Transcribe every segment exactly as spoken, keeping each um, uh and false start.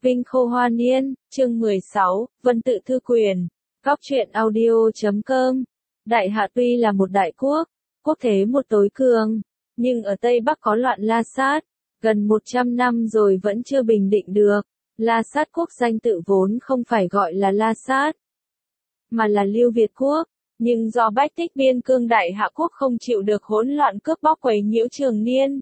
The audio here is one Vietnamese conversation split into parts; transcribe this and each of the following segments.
Vinh Khô Hoa Niên, chương mười sáu, Vân Tự Thư Quyền, Góc truyện audio chấm com. Đại Hạ tuy là một đại quốc, quốc thế một tối cường, nhưng ở Tây Bắc có loạn La Sát, gần một trăm năm rồi vẫn chưa bình định được. La Sát quốc danh tự vốn không phải gọi là La Sát, mà là Lưu Việt quốc, nhưng do bách tích biên cương Đại Hạ quốc không chịu được hỗn loạn cướp bóc quấy nhiễu trường niên,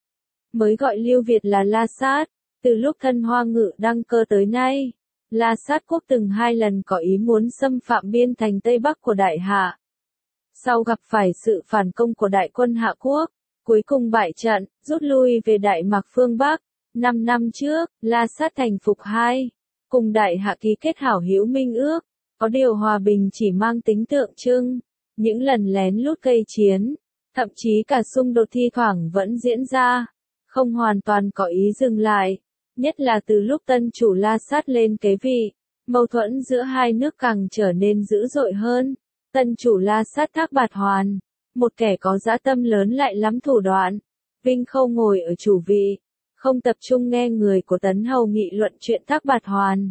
mới gọi Lưu Việt là La Sát. Từ lúc Thân Hoa Ngự đăng cơ tới nay, La Sát quốc từng hai lần có ý muốn xâm phạm biên thành Tây Bắc của Đại Hạ. Sau gặp phải sự phản công của đại quân Hạ quốc, cuối cùng bại trận, rút lui về Đại Mạc phương Bắc. Năm năm trước, La Sát thành phục hai, cùng Đại Hạ ký kết hảo hữu minh ước, có điều hòa bình chỉ mang tính tượng trưng, những lần lén lút gây chiến, thậm chí cả xung đột thi thoảng vẫn diễn ra, không hoàn toàn có ý dừng lại. Nhất là từ lúc tân chủ La Sát lên kế vị, mâu thuẫn giữa hai nước càng trở nên dữ dội hơn. Tân chủ La Sát Thác Bạt Hoàn, một kẻ có dã tâm lớn lại lắm thủ đoạn. Vinh Khâu ngồi ở chủ vị, không tập trung nghe người của Tấn Hầu nghị luận chuyện Thác Bạt Hoàn.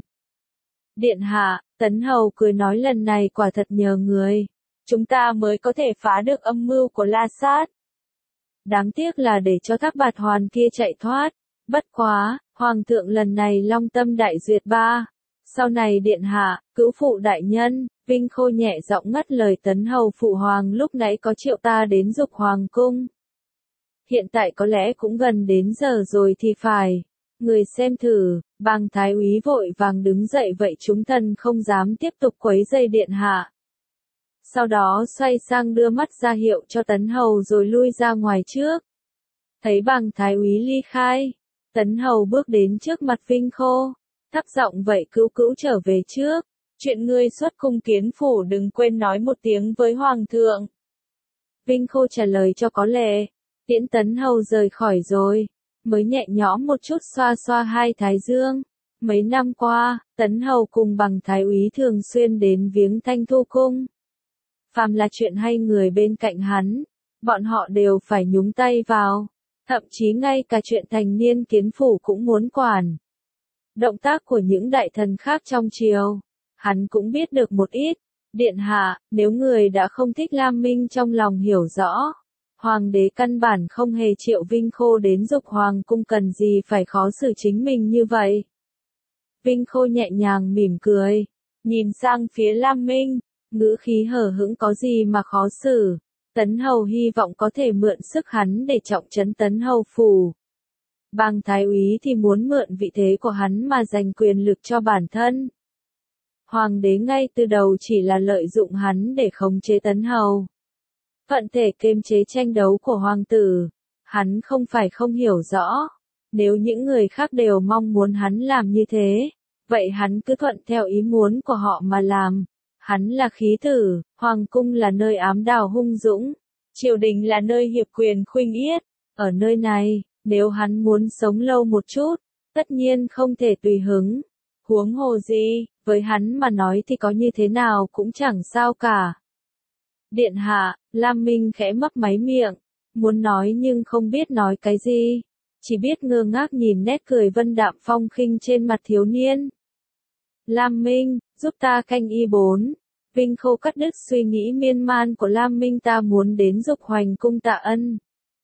Điện hạ, Tấn Hầu cười nói lần này quả thật nhờ người, chúng ta mới có thể phá được âm mưu của La Sát. Đáng tiếc là để cho Thác Bạt Hoàn kia chạy thoát. Bất quá, Hoàng thượng lần này long tâm đại duyệt ba. Sau này điện hạ, cữu phụ đại nhân, Vinh Khô nhẹ giọng ngắt lời Tấn Hầu phụ hoàng lúc nãy có triệu ta đến dục hoàng cung. Hiện tại có lẽ cũng gần đến giờ rồi thì phải. Người xem thử, Bàng Thái úy vội vàng đứng dậy vậy chúng thần không dám tiếp tục quấy rầy điện hạ. Sau đó xoay sang đưa mắt ra hiệu cho Tấn Hầu rồi lui ra ngoài trước. Thấy Bàng Thái úy ly khai, Tấn Hầu bước đến trước mặt Vinh Khô, thấp giọng vậy cữu cữu trở về trước, chuyện ngươi xuất cung kiến phủ đừng quên nói một tiếng với Hoàng thượng. Vinh Khô trả lời cho có lệ, tiễn Tấn Hầu rời khỏi rồi, mới nhẹ nhõm một chút xoa xoa hai thái dương. Mấy năm qua, Tấn Hầu cùng Bàng Thái úy thường xuyên đến viếng Thanh Thu cung. Phàm là chuyện hay người bên cạnh hắn, bọn họ đều phải nhúng tay vào. Thậm chí ngay cả chuyện thành niên kiến phủ cũng muốn quản. Động tác của những đại thần khác trong triều, hắn cũng biết được một ít. Điện hạ, nếu người đã không thích Lam Minh trong lòng hiểu rõ, hoàng đế căn bản không hề triệu Vinh Khô đến dục hoàng cung cần gì phải khó xử chính mình như vậy. Vinh Khô nhẹ nhàng mỉm cười, nhìn sang phía Lam Minh, ngữ khí hờ hững có gì mà khó xử. Tấn Hầu hy vọng có thể mượn sức hắn để trọng trấn Tấn Hầu phủ. Bàng Thái úy thì muốn mượn vị thế của hắn mà giành quyền lực cho bản thân. Hoàng đế ngay từ đầu chỉ là lợi dụng hắn để khống chế Tấn Hầu. Vận thể kiềm chế tranh đấu của hoàng tử, hắn không phải không hiểu rõ. Nếu những người khác đều mong muốn hắn làm như thế, vậy hắn cứ thuận theo ý muốn của họ mà làm. Hắn là khí tử, hoàng cung là nơi ám đào hung dũng, triều đình là nơi hiệp quyền khuynh yết. Ở nơi này, nếu hắn muốn sống lâu một chút, tất nhiên không thể tùy hứng. Huống hồ gì, với hắn mà nói thì có như thế nào cũng chẳng sao cả. Điện hạ, Lam Minh khẽ mấp máy miệng, muốn nói nhưng không biết nói cái gì, chỉ biết ngơ ngác nhìn nét cười vân đạm phong khinh trên mặt thiếu niên. Lam Minh, giúp ta canh y bốn. Vinh Khô cắt đứt suy nghĩ miên man của Lam Minh, ta muốn đến dục hoành cung tạ ân.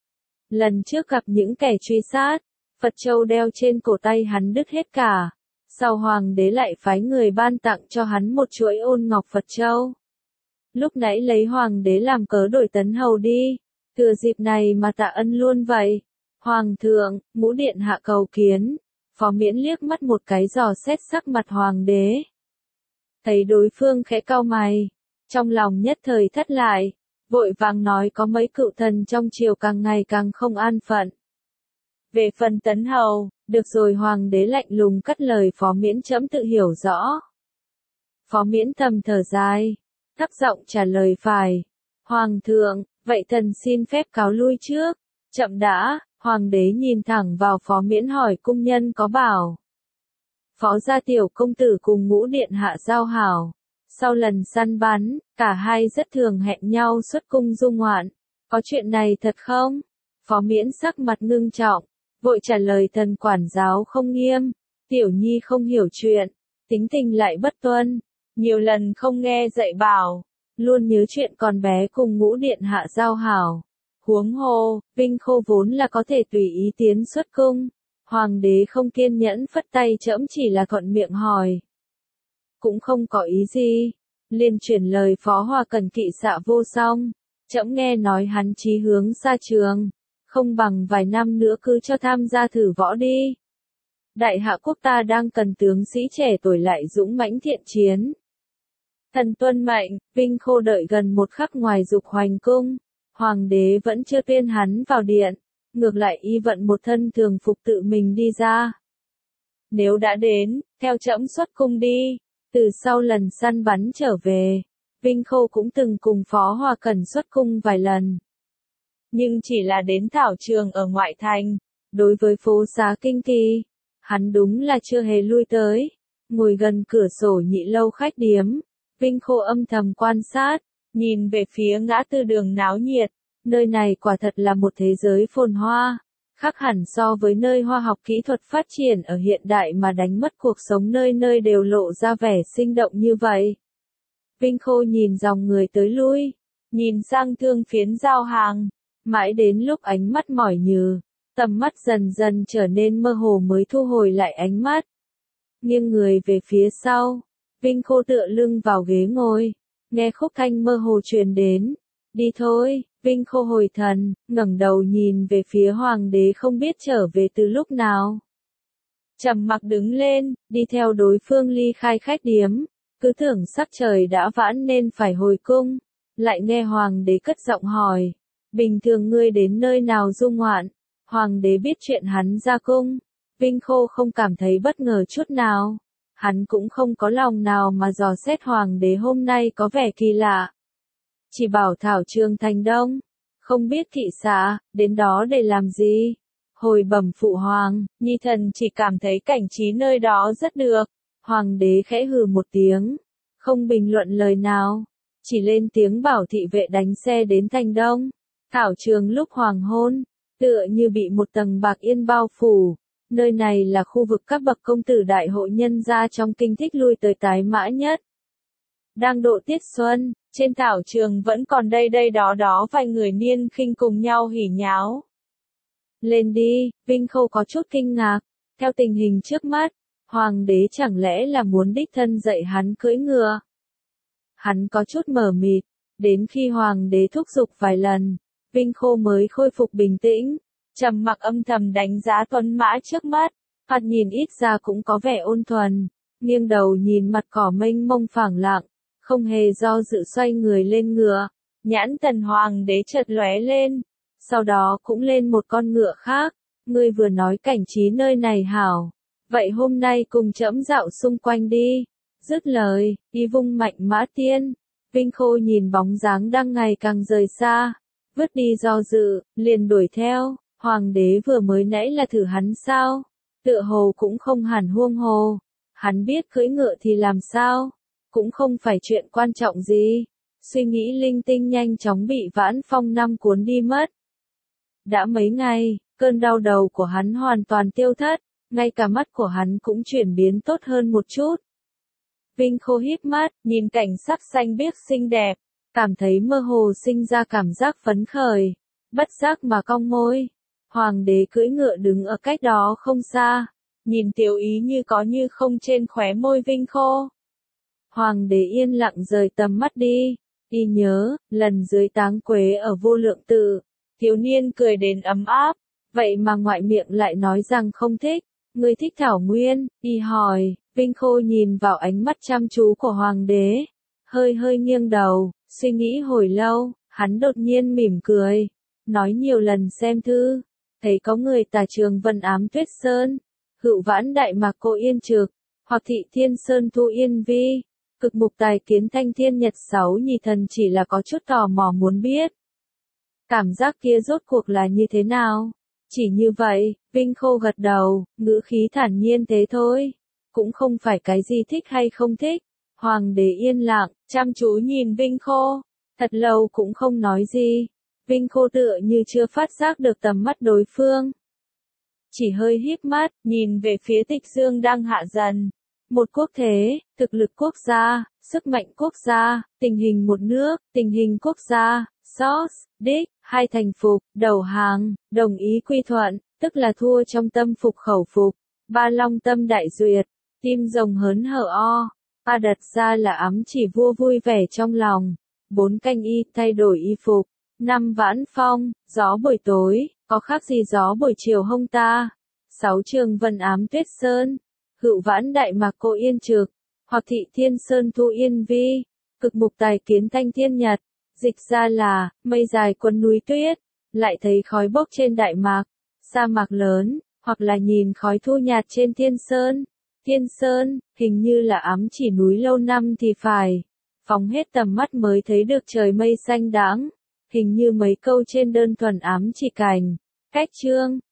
Lần trước gặp những kẻ truy sát, Phật châu đeo trên cổ tay hắn đứt hết cả. Sau hoàng đế lại phái người ban tặng cho hắn một chuỗi ôn ngọc Phật châu. Lúc nãy lấy hoàng đế làm cớ đổi Tấn Hầu đi, thừa dịp này mà tạ ân luôn vậy. Hoàng thượng, Ngũ điện hạ cầu kiến. Phó Miễn liếc mắt một cái dò xét sắc mặt hoàng đế. Thấy đối phương khẽ cau mày, trong lòng nhất thời thất lại, vội vàng nói có mấy cựu thần trong triều càng ngày càng không an phận. Về phần Tấn Hầu, được rồi, hoàng đế lạnh lùng cắt lời Phó Miễn, trẫm tự hiểu rõ. Phó Miễn thầm thở dài, thấp giọng trả lời phải. Hoàng thượng, vậy thần xin phép cáo lui trước. Chậm đã, hoàng đế nhìn thẳng vào Phó Miễn hỏi cung nhân có bảo. Phó gia tiểu công tử cùng Ngũ điện hạ giao hảo. Sau lần săn bắn, cả hai rất thường hẹn nhau xuất cung du ngoạn. Có chuyện này thật không? Phó Miễn sắc mặt ngưng trọng, vội trả lời thần quản giáo không nghiêm. Tiểu Nhi không hiểu chuyện, tính tình lại bất tuân, nhiều lần không nghe dạy bảo, luôn nhớ chuyện con bé cùng Ngũ điện hạ giao hảo. Huống hồ, Vinh Khô vốn là có thể tùy ý tiến xuất cung. Hoàng đế không kiên nhẫn phất tay trẫm chỉ là thuận miệng hỏi. Cũng không có ý gì. Liền chuyển lời Phó Hòa Cần kỵ xạ vô song. Trẫm nghe nói hắn chí hướng xa trường. Không bằng vài năm nữa cứ cho tham gia thử võ đi. Đại hạ quốc ta đang cần tướng sĩ trẻ tuổi lại dũng mãnh thiện chiến. Thần tuân mệnh, Vinh Khô đợi gần một khắc ngoài dục hoành cung. Hoàng đế vẫn chưa tuyên hắn vào điện. Ngược lại y vận một thân thường phục tự mình đi ra. Nếu đã đến, theo trẫm xuất cung đi. Từ sau lần săn bắn trở về, Vinh Khô cũng từng cùng Phó Hòa Cần xuất cung vài lần. Nhưng chỉ là đến thảo trường ở ngoại thành. Đối với phố xá kinh kỳ, hắn đúng là chưa hề lui tới. Ngồi gần cửa sổ nhị lâu khách điếm, Vinh Khô âm thầm quan sát, nhìn về phía ngã tư đường náo nhiệt. Nơi này quả thật là một thế giới phồn hoa, khác hẳn so với nơi khoa học kỹ thuật phát triển ở hiện đại mà đánh mất cuộc sống nơi nơi đều lộ ra vẻ sinh động như vậy. Vinh Khô nhìn dòng người tới lui, nhìn sang thương phiến giao hàng, mãi đến lúc ánh mắt mỏi nhừ, tầm mắt dần dần trở nên mơ hồ mới thu hồi lại ánh mắt. Nghiêng người về phía sau, Vinh Khô tựa lưng vào ghế ngồi, nghe khúc thanh mơ hồ truyền đến. Đi thôi, Vinh Khô hồi thần, ngẩng đầu nhìn về phía hoàng đế không biết trở về từ lúc nào. Trầm mặc đứng lên, đi theo đối phương ly khai khách điếm, cứ tưởng sắc trời đã vãn nên phải hồi cung, lại nghe hoàng đế cất giọng hỏi, bình thường ngươi đến nơi nào du ngoạn? Hoàng đế biết chuyện hắn ra cung, Vinh Khô không cảm thấy bất ngờ chút nào, hắn cũng không có lòng nào mà dò xét hoàng đế hôm nay có vẻ kỳ lạ. Chỉ bảo thảo trường thành đông, không biết thị xã, đến đó để làm gì? Hồi bẩm phụ hoàng, nhi thần chỉ cảm thấy cảnh trí nơi đó rất được. Hoàng đế khẽ hừ một tiếng, không bình luận lời nào, chỉ lên tiếng bảo thị vệ đánh xe đến thành đông. Thảo trường lúc hoàng hôn, tựa như bị một tầng bạc yên bao phủ. Nơi này là khu vực các bậc công tử đại hội nhân gia trong kinh thích lui tới tái mã nhất. Đang độ tiết xuân, trên thảo trường vẫn còn đây đây đó đó vài người niên khinh cùng nhau hỉ nháo. Lên đi, Vinh Khô có chút kinh ngạc, theo tình hình trước mắt, hoàng đế chẳng lẽ là muốn đích thân dạy hắn cưỡi ngựa. Hắn có chút mờ mịt, đến khi hoàng đế thúc giục vài lần, Vinh Khô mới khôi phục bình tĩnh, trầm mặc âm thầm đánh giá tuấn mã trước mắt, thoạt nhìn ít ra cũng có vẻ ôn thuần, nghiêng đầu nhìn mặt cỏ mênh mông phẳng lặng. Không hề do dự xoay người lên ngựa, nhãn thần hoàng đế chợt lóe lên, sau đó cũng lên một con ngựa khác, ngươi vừa nói cảnh trí nơi này hảo, vậy hôm nay cùng trẫm dạo xung quanh đi, dứt lời, y vung mạnh mã tiên, Vinh Khô nhìn bóng dáng đang ngày càng rời xa, vứt đi do dự, liền đuổi theo, hoàng đế vừa mới nãy là thử hắn sao, tựa hồ cũng không hẳn huông hồ, hắn biết cưỡi ngựa thì làm sao. Cũng không phải chuyện quan trọng gì, suy nghĩ linh tinh nhanh chóng bị Vãn Phong năm cuốn đi mất. Đã mấy ngày, cơn đau đầu của hắn hoàn toàn tiêu thất, ngay cả mắt của hắn cũng chuyển biến tốt hơn một chút. Vinh Khô híp mắt, nhìn cảnh sắc xanh biếc xinh đẹp, cảm thấy mơ hồ sinh ra cảm giác phấn khởi, bất giác mà cong môi. Hoàng đế cưỡi ngựa đứng ở cách đó không xa, nhìn tiểu ý như có như không trên khóe môi Vinh Khô. Hoàng đế yên lặng rời tầm mắt đi, y nhớ, lần dưới táng quế ở Vô Lượng Tự, thiếu niên cười đến ấm áp, vậy mà ngoại miệng lại nói rằng không thích, ngươi thích Thảo Nguyên, y hỏi, Vinh Khô nhìn vào ánh mắt chăm chú của hoàng đế, hơi hơi nghiêng đầu, suy nghĩ hồi lâu, hắn đột nhiên mỉm cười, nói nhiều lần xem thư, thấy có người tả Trường Vân ám Tuyết Sơn, Hựu Vãn Đại Mạc Cô Yên Trực, hoặc Thị Thiên Sơn Thu Yên Vi. Cực mục tài kiến thanh thiên nhật sáu nhì thần chỉ là có chút tò mò muốn biết. Cảm giác kia rốt cuộc là như thế nào? Chỉ như vậy, Vinh Khô gật đầu, ngữ khí thản nhiên thế thôi. Cũng không phải cái gì thích hay không thích. Hoàng đế yên lặng, chăm chú nhìn Vinh Khô. Thật lâu cũng không nói gì. Vinh Khô tựa như chưa phát giác được tầm mắt đối phương. chỉ hơi híp mắt, nhìn về phía Tịch Dương đang hạ dần. Một quốc thế, thực lực quốc gia, sức mạnh quốc gia, tình hình một nước, tình hình quốc gia, source, đích, hai thành phục, đầu hàng, đồng ý quy thuận, tức là thua trong tâm phục khẩu phục. Ba long tâm đại duyệt, tim rồng hớn hở o. Ba đặt ra là ấm chỉ vua vui vẻ trong lòng. Bốn canh y, thay đổi y phục. Năm vãn phong, gió buổi tối, có khác gì gió buổi chiều hông ta. Sáu trường vân ám tuyết sơn. Hữu vãn đại mạc cô yên trực. Hoặc thị thiên sơn thu yên vi. Cực mục tài kiến thanh thiên nhật. Dịch ra là, mây dài quấn núi tuyết. Lại thấy khói bốc trên đại mạc. Sa mạc lớn, hoặc là nhìn khói thu nhạt trên thiên sơn. Thiên sơn, hình như là ám chỉ núi lâu năm thì phải. Phóng hết tầm mắt mới thấy được trời mây xanh đãng. Hình như mấy câu trên đơn thuần ám chỉ cảnh. Cách chương,